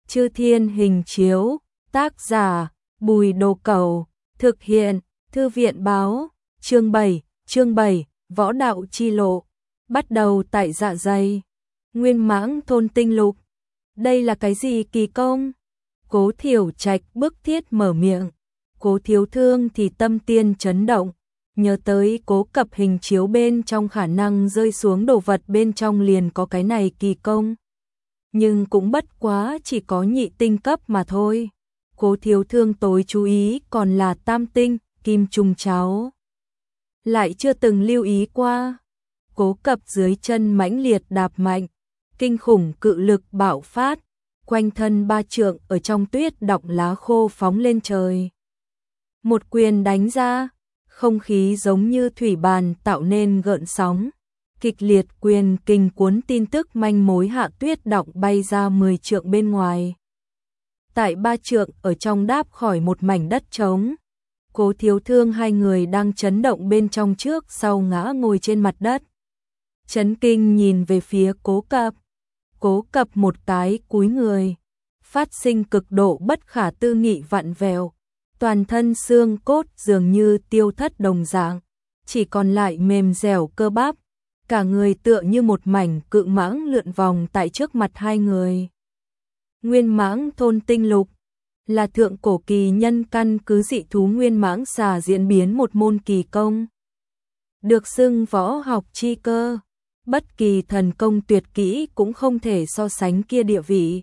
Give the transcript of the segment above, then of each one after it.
Chư Thiên Hình Chiếu, tác giả Bùi Đồ Cẩu, thực hiện Thư viện Báo, chương 7, Võ Đạo Chi Lộ, bắt đầu tại Dạ Dày. Nguyên Mãng Thôn Tinh Lục. Đây là cái gì kỳ công? Cố Thiểu Trạch bức thiết mở miệng. Cố Thiếu Thương thì tâm tiên chấn động, nhớ tới Cố Cập hình chiếu bên trong khả năng rơi xuống đồ vật bên trong liền có cái này kỳ công. Nhưng cũng bất quá chỉ có nhị tinh cấp mà thôi. Cố Thiếu Thương tối chú ý còn là tam tinh, kim trùng cháo. Lại chưa từng lưu ý qua. Cố Cập dưới chân mãnh liệt đạp mạnh, kinh khủng cự lực bạo phát, quanh thân 3 trượng ở trong tuyết đọng lá khô phóng lên trời. Một quyền đánh ra, không khí giống như thủy bàn tạo nên gợn sóng. Kịch liệt quyền kình cuốn tin tức manh mối hạ tuyết đọng bay ra 10 trượng bên ngoài. Tại 3 trượng ở trong đáp khỏi một mảnh đất trống. Cố Thiếu Thương hai người đang chấn động bên trong trước sau ngã ngồi trên mặt đất. Chấn kinh nhìn về phía Cố Cập. Cố Cập một cái cúi người, phát sinh cực độ bất khả tư nghị vặn vẹo, toàn thân xương cốt dường như tiêu thất đồng dạng, chỉ còn lại mềm dẻo cơ bắp, cả người tựa như một mảnh cự mãng lượn vòng tại trước mặt hai người. Nguyên Mãng Thôn Tinh Lục là thượng cổ kỳ nhân căn cứ dị thú nguyên mãng xà diễn biến một môn kỳ công, được xưng võ học chi cơ. Bất kỳ thần công tuyệt kỹ cũng không thể so sánh kia địa vị.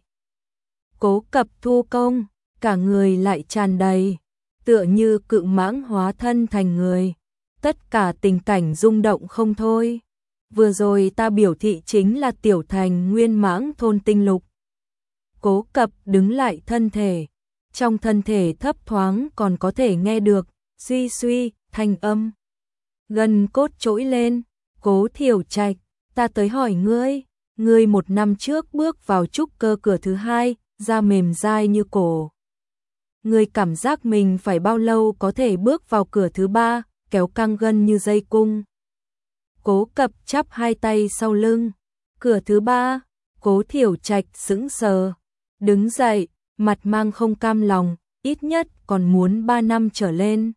Cố Cập thu công, cả người lại tràn đầy, tựa như cự mãng hóa thân thành người. Tất cả tình cảnh rung động không thôi. Vừa rồi ta biểu thị chính là tiểu thành Nguyên Mãng Thôn Tinh Lục. Cố Cập đứng lại thân thể, trong thân thể thấp thoáng còn có thể nghe được suy suy thanh âm. Gần cốt trỗi lên, Cố Thiểu Trạch, ta tới hỏi ngươi 1 năm trước bước vào trúc cơ cửa thứ 2, da mềm dai như cổ. Ngươi cảm giác mình phải bao lâu có thể bước vào cửa thứ 3, kéo căng gân như dây cung. Cố Cập chắp hai tay sau lưng. Cửa thứ 3, Cố Thiểu Trạch sững sờ, đứng dậy, mặt mang không cam lòng, ít nhất còn muốn 3 năm trở lên.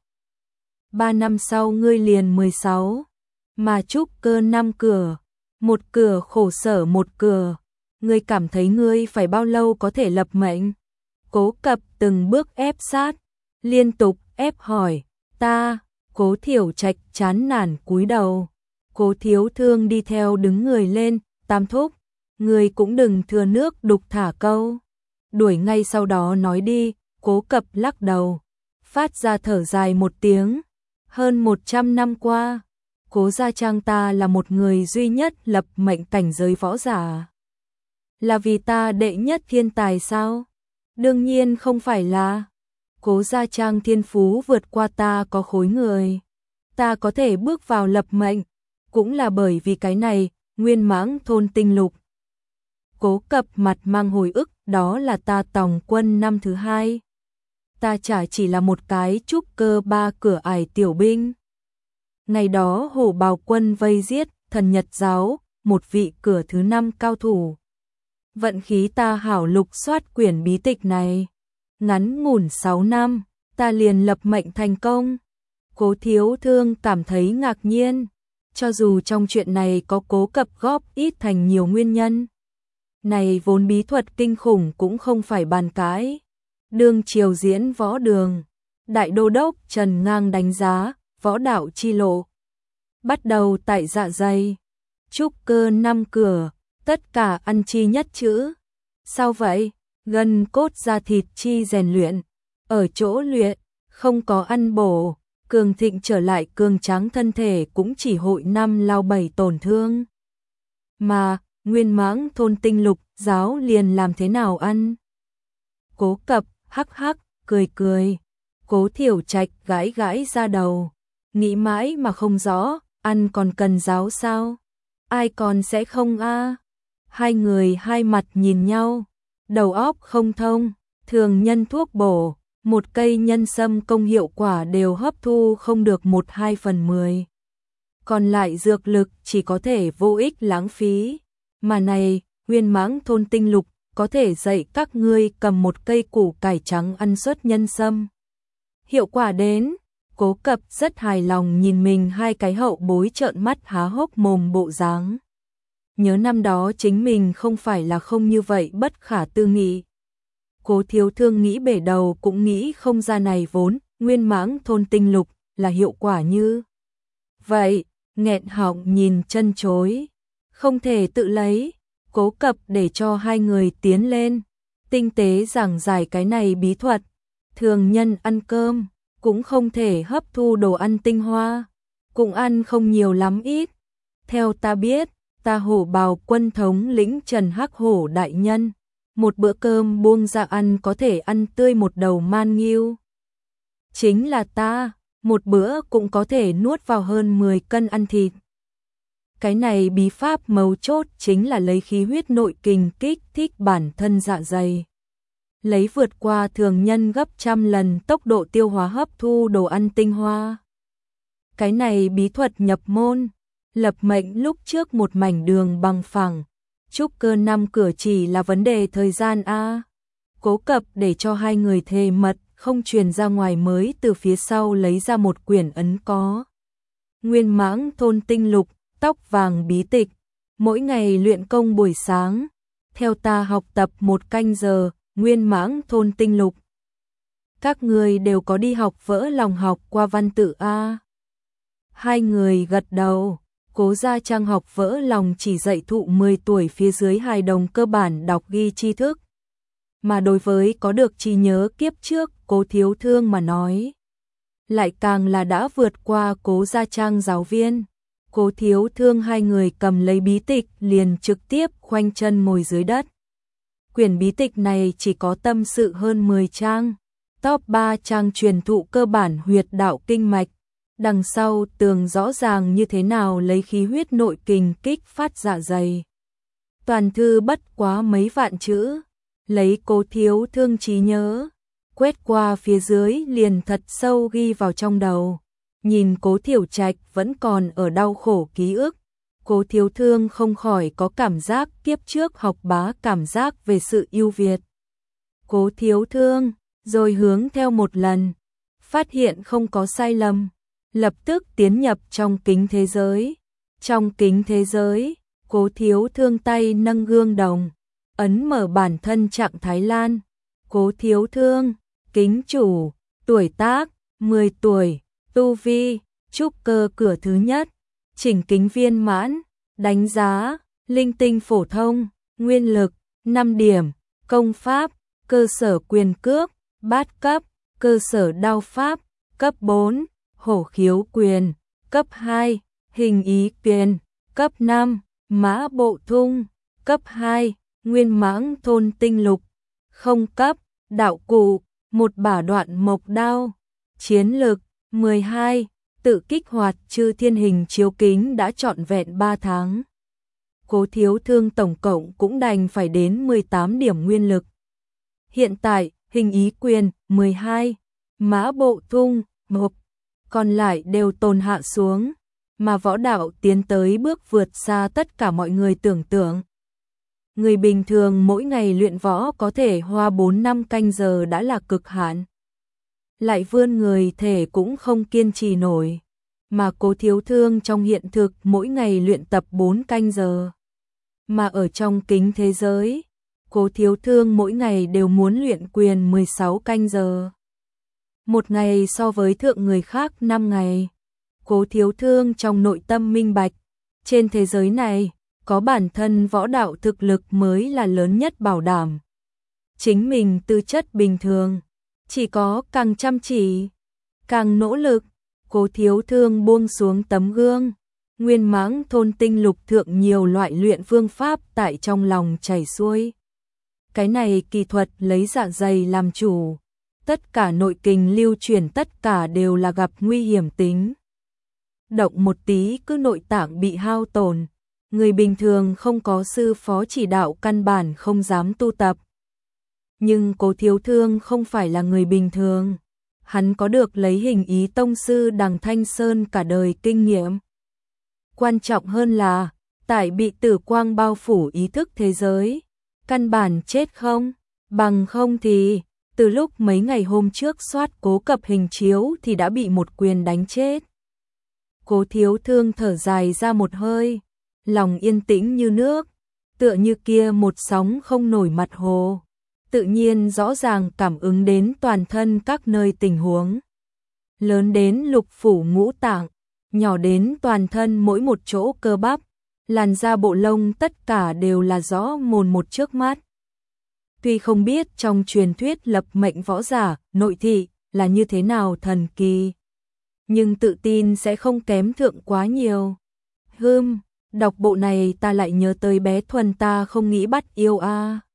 3 năm sau ngươi liền 16, mà trúc cơ 5 cửa. Một cửa khổ sở một cửa, ngươi cảm thấy ngươi phải bao lâu có thể lập mệnh? Cố Cập từng bước ép sát, liên tục ép hỏi, ta. Cố Thiểu Trạch chán nản cúi đầu. Cố Thiếu Thương đi theo đứng người lên, tam thúc, ngươi cũng đừng thừa nước đục thả câu. Đuổi ngay sau đó nói đi. Cố Cập lắc đầu, phát ra thở dài một tiếng. Hơn 100 năm qua, Cố gia trang ta là một người duy nhất lập mệnh cảnh giới võ giả. Là vì ta đệ nhất thiên tài sao? Đương nhiên không phải là. Cố gia trang thiên phú vượt qua ta có khối người. Ta có thể bước vào lập mệnh, cũng là bởi vì cái này, Nguyên Mãng Thôn Tinh Lục. Cố Cập mặt mang hồi ức, đó là ta tòng quân năm thứ 2. Ta chả chỉ là một cái trúc cơ 3 cửa ải tiểu binh. Ngày đó Hổ Bào quân vây giết Thần Nhật giáo, một vị cửa thứ 5 cao thủ. Vận khí ta hảo lục soát quyển bí tịch này. Ngắn ngủn 6 năm, ta liền lập mệnh thành công. Cố Thiếu Thương cảm thấy ngạc nhiên, cho dù trong chuyện này có Cố Cập góp ít thành nhiều nguyên nhân. Này vốn bí thuật kinh khủng cũng không phải bàn cãi. Đương triều diễn võ đường, Đại Đô đốc Trần Ngang đánh giá, võ đạo chi lộ. Bắt đầu tại Dạ Dày, trúc cơ 5 cửa, tất cả ăn chi nhất chữ. Sao vậy? Gân cốt da thịt chi rèn luyện, ở chỗ luyện, không có ăn bổ, cường thịnh trở lại cường tráng thân thể cũng chỉ hội 5 lao 7 tổn thương. Mà, Nguyên Mãng Thôn Tinh Lục giáo liền làm thế nào ăn? Cố Cập, hắc hắc, cười. Cố Thiểu Trạch gãi gãi ra đầu, nghĩ mãi mà không rõ, ăn còn cần giáo sao? Ai còn sẽ không a? Hai người hai mặt nhìn nhau, đầu óc không thông, thường nhân thuốc bổ, một cây nhân sâm công hiệu quả đều hấp thu không được 1/2/10. Còn lại dược lực chỉ có thể vô ích lãng phí. Mà này, Nguyên Mãng Thôn Tinh Lục có thể dạy các ngươi cầm một cây củ cải trắng ăn suốt nhân sâm. Hiệu quả đến, Cố Cập rất hài lòng nhìn mình hai cái hậu bối trợn mắt há hốc mồm bộ dáng. Nhớ năm đó chính mình không phải là không như vậy bất khả tư nghị. Cố Thiếu Thương nghĩ bể đầu cũng nghĩ không ra này vốn, nguyên mãng thôn tinh lục, là hiệu quả như vậy, nghẹn họng nhìn chân chối, không thể tự lấy. Cố Cập để cho hai người tiến lên, tinh tế giảng giải cái này bí thuật. Thường nhân ăn cơm, cũng không thể hấp thu đồ ăn tinh hoa, cũng ăn không nhiều lắm ít. Theo ta biết, ta Hổ Bào quân thống lĩnh Trần Hắc Hổ đại nhân, một bữa cơm buông ra ăn có thể ăn tươi một đầu man ngưu. Chính là ta, một bữa cũng có thể nuốt vào hơn 10 cân ăn thịt. Cái này bí pháp mấu chốt chính là lấy khí huyết nội kình kích thích bản thân dạ dày. Lấy vượt qua thường nhân gấp trăm lần tốc độ tiêu hóa hấp thu đồ ăn tinh hoa. Cái này bí thuật nhập môn, lập mệnh lúc trước một mảnh đường bằng phẳng, trúc cơ 5 cửa chỉ là vấn đề thời gian a. Cố Cập để cho hai người thề mật không truyền ra ngoài mới từ phía sau lấy ra một quyển ấn có nguyên mãng thôn tinh lục, tóc vàng bí tịch, mỗi ngày luyện công buổi sáng, theo ta học tập 1 canh giờ, nguyên mãng thôn tinh lục. Các người đều có đi học vỡ lòng học qua văn tự a. Hai người gật đầu. Cố Gia Trang học vỡ lòng chỉ dạy thụ 10 tuổi phía dưới hài đồng cơ bản đọc ghi tri thức. Mà đối với có được trí nhớ kiếp trước Cố Thiếu Thương mà nói, lại càng là đã vượt qua Cố Gia Trang giáo viên. Cố Thiếu Thương hai người cầm lấy bí tịch liền trực tiếp khoanh chân ngồi dưới đất. Quyển bí tịch này chỉ có tâm sự hơn 10 trang, top 3 trang truyền thụ cơ bản huyệt đạo kinh mạch. Đằng sau tường rõ ràng như thế nào lấy khí huyết nội kình kích phát dạ dày. Toàn thư bất quá mấy vạn chữ, lấy Cố Thiếu Thương trí nhớ, quét qua phía dưới liền thật sâu ghi vào trong đầu. Nhìn Cố Thiểu Trạch vẫn còn ở đau khổ ký ức, Cố Thiếu Thương không khỏi có cảm giác kiếp trước học bá cảm giác về sự ưu việt. Cố Thiếu Thương, rồi hướng theo một lần, phát hiện không có sai lầm, lập tức tiến nhập trong kính thế giới. Trong kính thế giới, Cố Thiếu Thương tay nâng gương đồng, ấn mở bản thân trạng Thái Lan. Cố Thiếu Thương, kính chủ, tuổi tác, 10 tuổi, tu vi, trúc cơ cửa thứ nhất, chỉnh kính viên mãn, đánh giá, linh tinh phổ thông, nguyên lực, 5 điểm, công pháp, cơ sở quyền cước, bát cấp, cơ sở đao pháp, cấp 4, hổ khiếu quyền, cấp 2, hình ý quyền, cấp 5, mã bộ thung, cấp 2, nguyên mãng thôn tinh lục, không cấp, đạo cụ, một bả đoạn mộc đao, chiến lực, 12, tự kích hoạt chư thiên hình chiếu kính đã trọn vẹn 3 tháng. Cố Thiếu Thương tổng cộng cũng đành phải đến 18 điểm nguyên lực. Hiện tại, hình ý quyền, 12, mã bộ thung, 1, còn lại đều tồn hạ xuống, mà võ đạo tiến tới bước vượt xa tất cả mọi người tưởng tượng. Người bình thường mỗi ngày luyện võ có thể hoa 4-5 canh giờ đã là cực hạn. Lại vươn người thể cũng không kiên trì nổi, mà Cố Thiếu Thương trong hiện thực mỗi ngày luyện tập 4 canh giờ. Mà ở trong kính thế giới, Cố Thiếu Thương mỗi ngày đều muốn luyện quyền 16 canh giờ. Một ngày so với thượng người khác 5 ngày. Cố Thiếu Thương trong nội tâm minh bạch, trên thế giới này, có bản thân võ đạo thực lực mới là lớn nhất bảo đảm. Chính mình tư chất bình thường, chỉ có càng chăm chỉ, càng nỗ lực. Cố Thiếu Thương buông xuống tấm gương, nguyên mãng thôn tinh lục thượng nhiều loại luyện phương pháp tại trong lòng chảy xuôi. Cái này kỳ thuật lấy dạ dày làm chủ, tất cả nội kình lưu chuyển tất cả đều là gặp nguy hiểm tính. Động một tí cứ nội tạng bị hao tổn, người bình thường không có sư phó chỉ đạo căn bản không dám tu tập. Nhưng Cố Thiếu Thương không phải là người bình thường, hắn có được lấy hình ý tông sư Đằng Thanh Sơn cả đời kinh nghiệm. Quan trọng hơn là, tại bị tử quang bao phủ ý thức thế giới, Căn bản chết không, bằng không thì, từ lúc mấy ngày hôm trước soát Cố Cập hình chiếu thì đã bị một quyền đánh chết. Cố Thiếu Thương thở dài ra một hơi, lòng yên tĩnh như nước, tựa như kia một sóng không nổi mặt hồ, tự nhiên rõ ràng cảm ứng đến toàn thân các nơi tình huống. Lớn đến lục phủ ngũ tạng, nhỏ đến toàn thân mỗi một chỗ cơ bắp, làn da bộ lông tất cả đều là rõ mồn một trước mắt. Tuy không biết trong truyền thuyết lập mệnh võ giả, nội thị là như thế nào thần kỳ, nhưng tự tin sẽ không kém thượng quá nhiều. Đọc bộ này ta lại nhớ tới bé Thuần ta không nghĩ bắt yêu a.